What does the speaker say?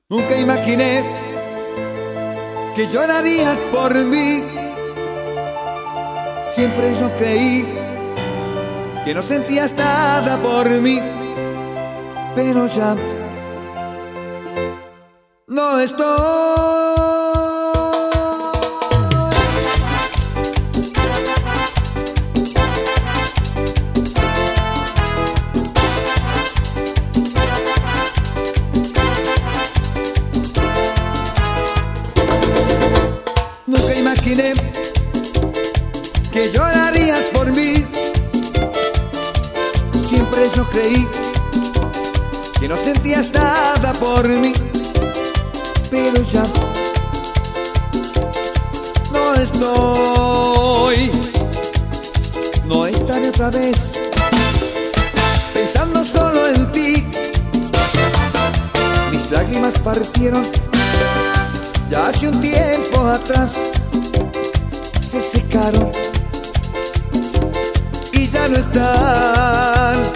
Nunca imaginé que llorarías por mí. Siempre yo creí que no sentías nada por mí, pero ya no estoy. Nunca imaginé que llorarías por mí. Siempre yo creí que no sentías nada por mí, pero ya no estoy. No estaré otra vez pensando solo en ti. Mis lágrimas partieron ya hace un tiempo atrás, se secaron y ya no están.